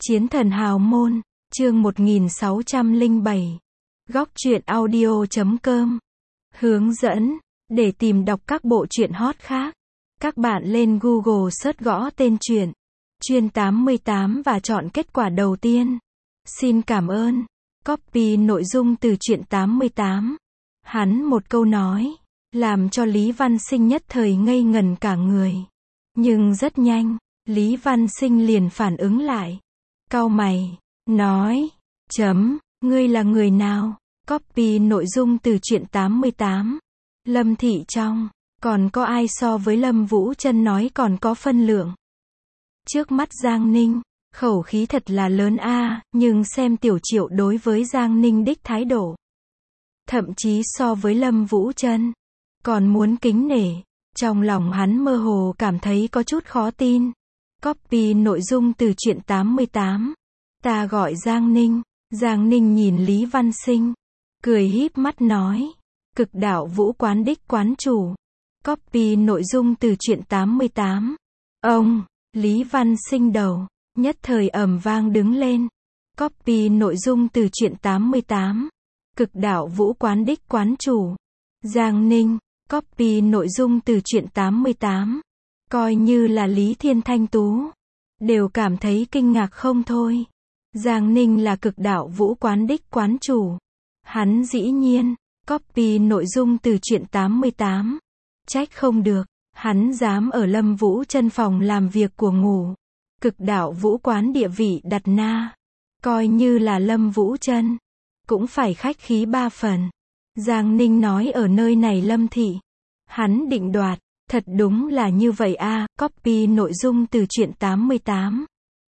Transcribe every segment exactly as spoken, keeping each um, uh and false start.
Chiến thần hào môn, chương một nghìn sáu trăm lẻ bảy. Góc truyện audio chấm com. Hướng dẫn, để tìm đọc các bộ truyện hot khác, các bạn lên Google search gõ tên truyện, Truyện tám mươi tám và chọn kết quả đầu tiên. Xin cảm ơn. Copy nội dung từ Truyện tám mươi tám. Hắn một câu nói, làm cho Lý Văn Sinh nhất thời ngây ngần cả người. Nhưng rất nhanh, Lý Văn Sinh liền phản ứng lại. Cau mày, nói, chấm, ngươi là người nào? Copy nội dung từ Truyện tám mươi tám. Lâm Thị trong, còn có ai so với Lâm Vũ Chân nói còn có phân lượng? Trước mắt Giang Ninh, khẩu khí thật là lớn a, nhưng xem Tiểu Triệu đối với Giang Ninh đích thái độ, thậm chí so với Lâm Vũ Chân còn muốn kính nể. Trong lòng hắn mơ hồ cảm thấy có chút khó tin. Copy nội dung từ Truyện tám mươi tám. Ta gọi Giang Ninh. Giang Ninh nhìn Lý Văn Sinh, cười híp mắt nói, Cực Đạo Vũ Quán đích quán chủ. Copy nội dung từ Truyện tám mươi tám. Ông, Lý Văn Sinh đầu nhất thời ầm vang đứng lên. Copy nội dung từ Truyện tám mươi tám. Cực Đạo Vũ Quán đích quán chủ. Giang Ninh. Copy nội dung từ Truyện tám mươi tám. Coi như là Lý Thiên Thanh Tú đều cảm thấy kinh ngạc không thôi. Giang Ninh là Cực Đạo Vũ Quán đích quán chủ. Hắn dĩ nhiên copy nội dung từ Truyện tám mươi tám. Trách không được, hắn dám ở Lâm Vũ Chân phòng làm việc của ngủ. Cực Đạo Vũ Quán địa vị đặt na, coi như là Lâm Vũ Chân cũng phải khách khí ba phần. Giang Ninh nói ở nơi này Lâm thị, hắn định đoạt, thật đúng là như vậy a. À, copy nội dung từ Truyện tám mươi tám.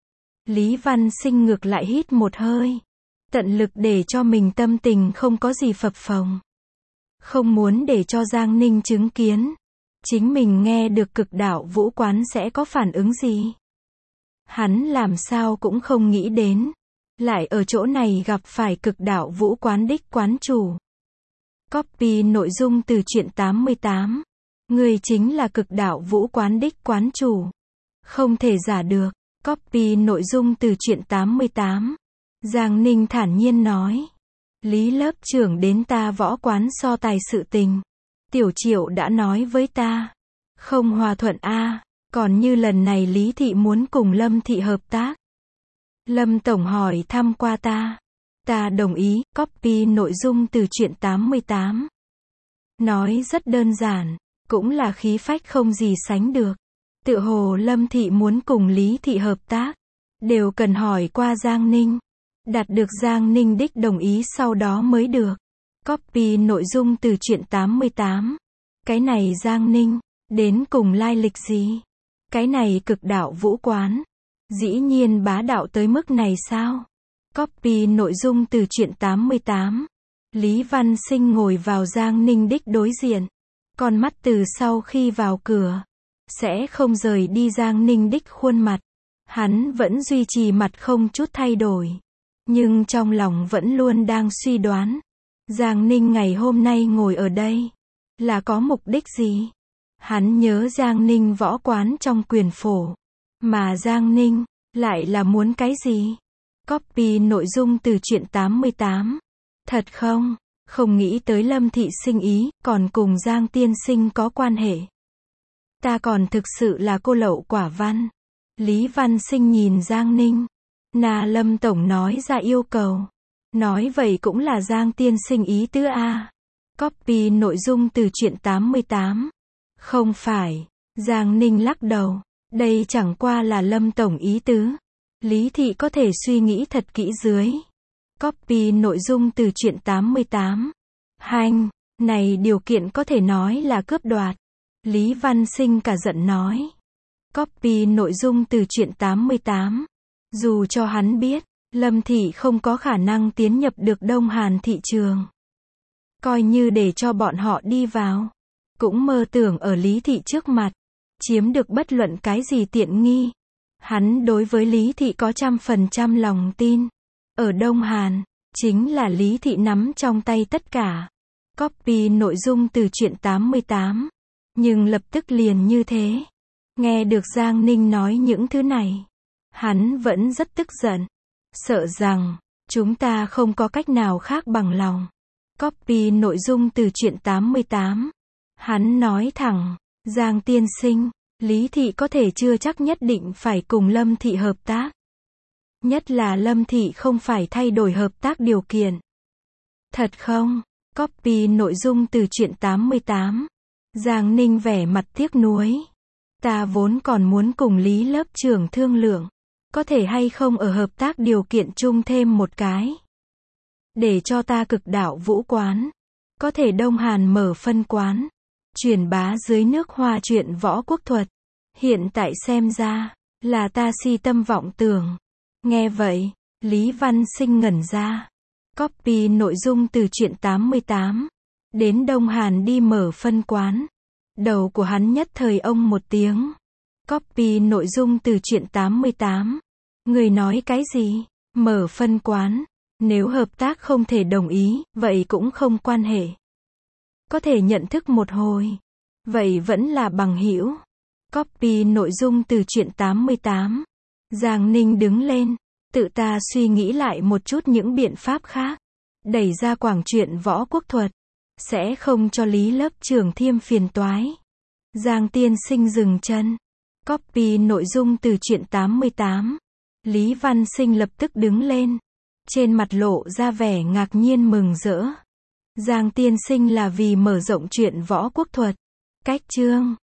Lý Văn Sinh ngược lại hít một hơi, tận lực để cho mình tâm tình không có gì phập phồng, không muốn để cho Giang Ninh chứng kiến chính mình nghe được Cực Đạo Vũ Quán sẽ có phản ứng gì. Hắn làm sao cũng không nghĩ đến, lại ở chỗ này gặp phải Cực Đạo Vũ Quán đích quán chủ. Copy nội dung từ Truyện tám mươi tám. Người chính là Cực Đạo Vũ Quán đích quán chủ, không thể giả được. Copy nội dung từ Truyện tám mươi tám. Giang Ninh thản nhiên nói, Lý lớp trưởng đến ta võ quán so tài sự tình, Tiểu Triệu đã nói với ta, không hòa thuận a, à, còn như lần này Lý thị muốn cùng Lâm thị hợp tác. Lâm tổng hỏi thăm qua ta, ta đồng ý. Copy nội dung từ Truyện tám mươi tám. Nói rất đơn giản, cũng là khí phách không gì sánh được. Tựa hồ Lâm thị muốn cùng Lý thị hợp tác, đều cần hỏi qua Giang Ninh, đạt được Giang Ninh đích đồng ý sau đó mới được. Copy nội dung từ Truyện tám mươi tám. Cái này Giang Ninh, đến cùng lai lịch gì? Cái này Cực Đạo Vũ Quán, dĩ nhiên bá đạo tới mức này sao? Copy nội dung từ Truyện tám mươi tám. Lý Văn Sinh ngồi vào Giang Ninh đích đối diện, con mắt từ sau khi vào cửa sẽ không rời đi Giang Ninh đích khuôn mặt. Hắn vẫn duy trì mặt không chút thay đổi, nhưng trong lòng vẫn luôn đang suy đoán, Giang Ninh ngày hôm nay ngồi ở đây là có mục đích gì? Hắn nhớ Giang Ninh võ quán trong quyền phổ, mà Giang Ninh lại là muốn cái gì? Copy nội dung từ Truyện tám mươi tám. Thật không? Không nghĩ tới Lâm thị sinh ý còn cùng Giang tiên sinh có quan hệ. Ta còn thực sự là cô lậu quả văn. Lý Văn Sinh nhìn Giang Ninh. Nà Lâm tổng nói ra yêu cầu. Nói vậy cũng là Giang tiên sinh ý tứ a. À. Copy nội dung từ Truyện tám mươi tám. Không phải. Giang Ninh lắc đầu. Đây chẳng qua là Lâm tổng ý tứ. Lý thị có thể suy nghĩ thật kỹ dưới. Copy nội dung từ Truyện tám mươi tám. Hành, này điều kiện có thể nói là cướp đoạt. Lý Văn Sinh cả giận nói. Copy nội dung từ Truyện tám mươi tám. Dù cho hắn biết, Lâm thị không có khả năng tiến nhập được Đông Hàn thị trường. Coi như để cho bọn họ đi vào, cũng mơ tưởng ở Lý thị trước mặt chiếm được bất luận cái gì tiện nghi. Hắn đối với Lý thị có trăm phần trăm lòng tin. Ở Đông Hàn, chính là Lý thị nắm trong tay tất cả. Copy nội dung từ Truyện tám mươi tám. Nhưng lập tức liền như thế, nghe được Giang Ninh nói những thứ này, Hắn vẫn rất tức giận. Sợ rằng, chúng ta không có cách nào khác bằng lòng. Copy nội dung từ truyện tám mươi tám. Hắn nói thẳng, Giang tiên sinh, Lý Thị có thể chưa chắc nhất định phải cùng Lâm Thị hợp tác. Nhất là Lâm Thị không phải thay đổi hợp tác điều kiện. Thật không? Copy nội dung từ truyện tám mươi tám. Giang Ninh vẻ mặt tiếc nuối. Ta vốn còn muốn cùng Lý lớp trưởng thương lượng. Có thể hay không ở hợp tác điều kiện chung thêm một cái. Để cho ta cực đạo vũ quán. Có thể Đông Hàn mở phân quán. Truyền bá dưới nước Hoa truyện võ quốc thuật. Hiện tại xem ra, là ta si tâm vọng tưởng. Nghe vậy, Lý Văn Sinh ngẩn ra. Copy nội dung từ truyện tám mươi tám. Đến Đông Hàn đi mở phân quán. Đầu của hắn nhất thời ông một tiếng. Copy nội dung từ truyện tám mươi tám. Người nói cái gì? Mở phân quán. Nếu hợp tác không thể đồng ý, vậy cũng không quan hệ. Có thể nhận thức một hồi. Vậy vẫn là bằng hữu. Copy nội dung từ truyện tám mươi tám. Giang Ninh đứng lên. Tự ta suy nghĩ lại một chút những biện pháp khác. Đẩy ra quảng truyện võ quốc thuật. Sẽ không cho Lý lớp trưởng thêm phiền toái. Giang tiên sinh dừng chân. Copy nội dung từ truyện tám mươi tám. Lý Văn Sinh lập tức đứng lên. Trên mặt lộ ra vẻ ngạc nhiên mừng rỡ. Giang tiên sinh là vì mở rộng truyện võ quốc thuật. Cách chương